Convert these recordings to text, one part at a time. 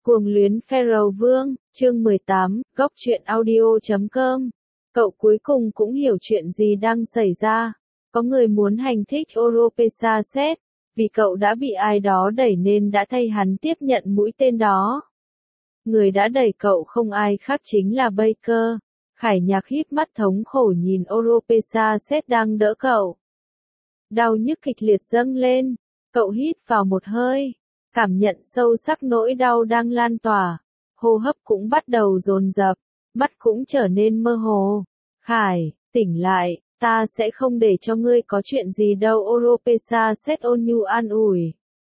Cuồng luyến Pharaoh Vương, chương 18, góc truyện audio.com. Cậu cuối cùng cũng hiểu chuyện gì đang xảy ra. Có người muốn hành thích Oropesa Set, vì cậu đã bị ai đó đẩy nên đã thay hắn tiếp nhận mũi tên đó. Người đã đẩy cậu không ai khác chính là Baker. Khải Nhạc híp mắt thống khổ nhìn Oropesa Set đang đỡ cậu. Đau nhức kịch liệt dâng lên, cậu hít vào một hơi. Cảm nhận sâu sắc nỗi đau đang lan tỏa, hô hấp cũng bắt đầu dồn dập, mắt cũng trở nên mơ hồ. Khải, tỉnh lại, ta sẽ không để cho ngươi có chuyện gì đâu. Oropesa Set ôn nhu an ủi.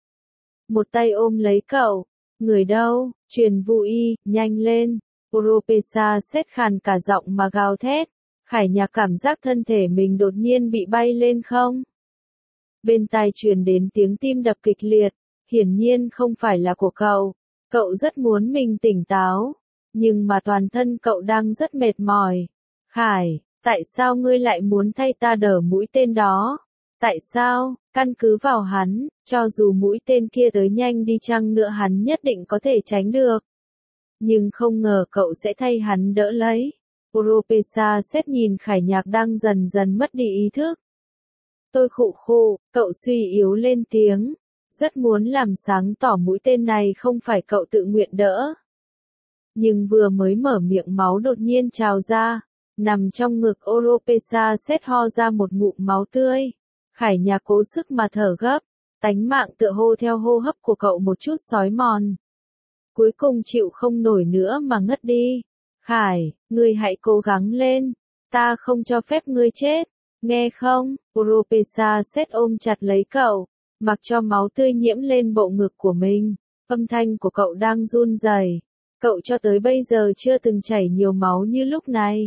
Một tay ôm lấy cậu, người đâu, truyền Vu Y, nhanh lên. Oropesa Set khàn cả giọng mà gào thét. Khải Nhạc cảm giác thân thể mình đột nhiên bị bay lên không. Bên tai truyền đến tiếng tim đập kịch liệt. Hiển nhiên không phải là của cậu. Cậu rất muốn mình tỉnh táo, nhưng mà toàn thân cậu đang rất mệt mỏi. Khải, tại sao ngươi lại muốn thay ta đỡ mũi tên đó? Tại sao? Căn cứ vào hắn, cho dù mũi tên kia tới nhanh đi chăng nữa hắn nhất định có thể tránh được. Nhưng không ngờ cậu sẽ thay hắn đỡ lấy. Oropesa Set nhìn Khải Nhạc đang dần dần mất đi ý thức. Tôi khụ khụ, cậu suy yếu lên tiếng. Rất muốn làm sáng tỏ mũi tên này không phải cậu tự nguyện đỡ. Nhưng vừa mới mở miệng máu đột nhiên trào ra, nằm trong ngực Oropesa Set ho ra một ngụm máu tươi. Khải Nhạc cố sức mà thở gấp, tánh mạng tựa hồ theo hô hấp của cậu một chút xói mòn. Cuối cùng chịu không nổi nữa mà ngất đi. Khải, ngươi hãy cố gắng lên, ta không cho phép ngươi chết, nghe không? Oropesa Set ôm chặt lấy cậu. Mặc cho máu tươi nhiễm lên bộ ngực của mình, âm thanh của cậu đang run rẩy. Cậu cho tới bây giờ chưa từng chảy nhiều máu như lúc này.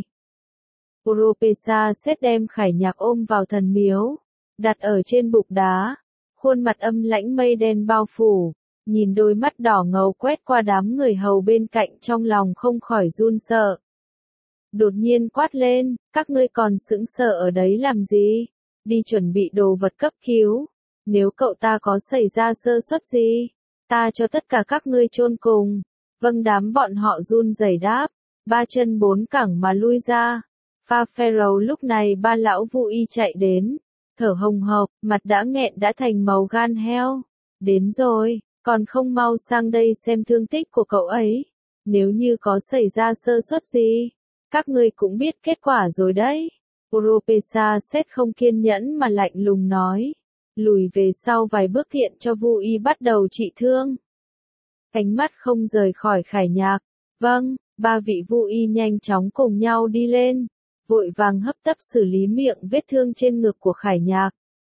Oropesa Set đem Khải Nhạc ôm vào thần miếu, đặt ở trên bục đá, khuôn mặt âm lãnh mây đen bao phủ, nhìn đôi mắt đỏ ngầu quét qua đám người hầu bên cạnh trong lòng không khỏi run sợ. Đột nhiên quát lên, các ngươi còn sững sờ ở đấy làm gì? Đi chuẩn bị đồ vật cấp cứu. Nếu cậu ta có xảy ra sơ suất gì, ta cho tất cả các ngươi chôn cùng. Vâng, đám bọn họ run rẩy đáp, ba chân bốn cẳng mà lui ra. Pha Pharaoh lúc này ba lão Vu Y chạy đến, thở hồng hộc, mặt đã nghẹn đã thành màu gan heo. Đến rồi, còn không mau sang đây xem thương tích của cậu ấy. Nếu như có xảy ra sơ suất gì, các ngươi cũng biết kết quả rồi đấy. Oropesa Set không kiên nhẫn mà lạnh lùng nói. Lùi về sau vài bước hiện cho Vu Y bắt đầu trị thương. Ánh mắt không rời khỏi Khải Nhạc. Vâng, ba vị Vu Y nhanh chóng cùng nhau đi lên, vội vàng hấp tấp xử lý miệng vết thương trên ngực của Khải Nhạc.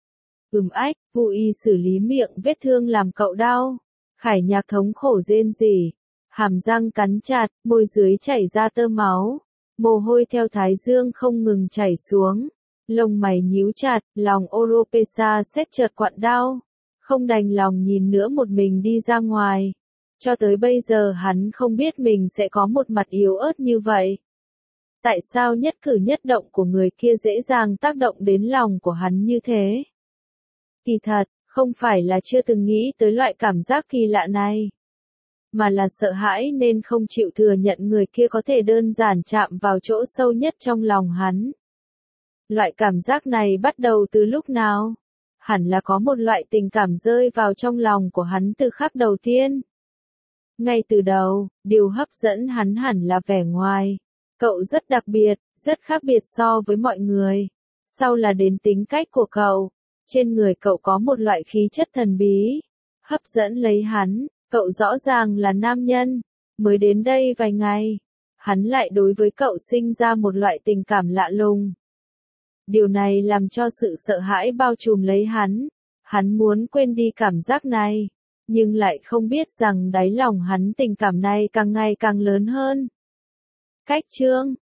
Ách, Vu Y xử lý miệng vết thương làm cậu đau. Khải Nhạc thống khổ rên rỉ, hàm răng cắn chặt, môi dưới chảy ra tơ máu, mồ hôi theo thái dương không ngừng chảy xuống. Lông mày nhíu chặt, lòng Oropesa Set chợt quặn đau, không đành lòng nhìn nữa một mình đi ra ngoài. Cho tới bây giờ hắn không biết mình sẽ có một mặt yếu ớt như vậy. Tại sao nhất cử nhất động của người kia dễ dàng tác động đến lòng của hắn như thế? Kỳ thật, không phải là chưa từng nghĩ tới loại cảm giác kỳ lạ này, mà là sợ hãi nên không chịu thừa nhận người kia có thể đơn giản chạm vào chỗ sâu nhất trong lòng hắn. Loại cảm giác này bắt đầu từ lúc nào? Hẳn là có một loại tình cảm rơi vào trong lòng của hắn từ khắc đầu tiên. Ngay từ đầu, điều hấp dẫn hắn hẳn là vẻ ngoài. Cậu rất đặc biệt, rất khác biệt so với mọi người. Sau là đến tính cách của cậu. Trên người cậu có một loại khí chất thần bí, hấp dẫn lấy hắn. Cậu rõ ràng là nam nhân. Mới đến đây vài ngày, hắn lại đối với cậu sinh ra một loại tình cảm lạ lùng. Điều này làm cho sự sợ hãi bao trùm lấy hắn. Hắn muốn quên đi cảm giác này, nhưng lại không biết rằng đáy lòng hắn tình cảm này càng ngày càng lớn hơn. Cách chương,